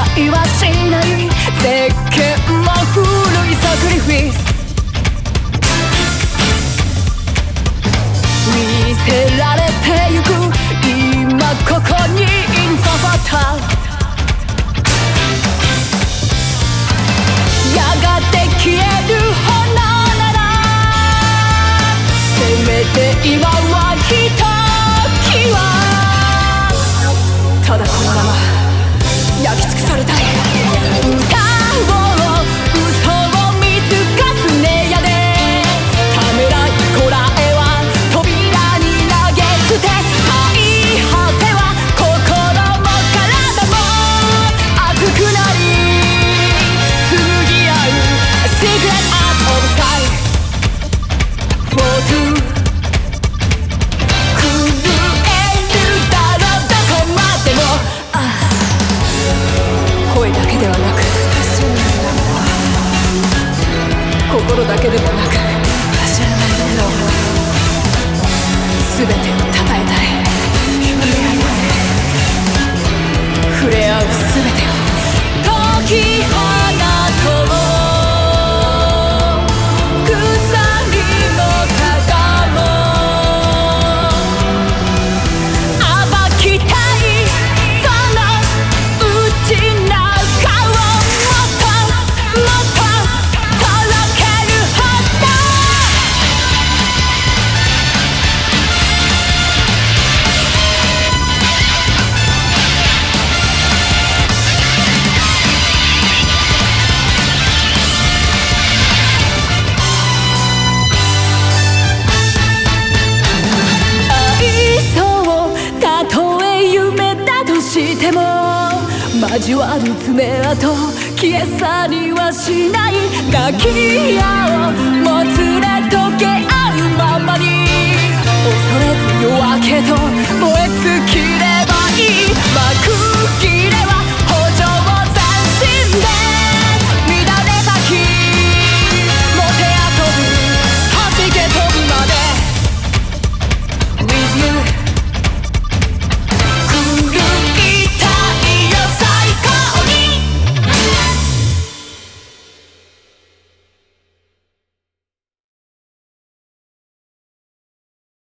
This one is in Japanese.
いはしない絶景も古いサクリフィス見せられてゆく今ここにインファファタやがて消える炎ならせめて今はひときわただこのまま焼き尽くされたい歌を嘘を見透かすねやでためらいこらえは扉に投げ捨て最果ては心も体も熱くなり紡ぎ合う Secret Art of Sight For two 震えるだろどこまでも声だけではなく心だけでもなく全てをたたえたい触れ合う全てを解き放とう鎖もたも暴きたいその内中をもっともっととろけるほど愛そうたとえ夢だとしても交わる爪痕消え去りはしない抱き合おうもつれ溶け合うままに恐れず夜明けと燃え尽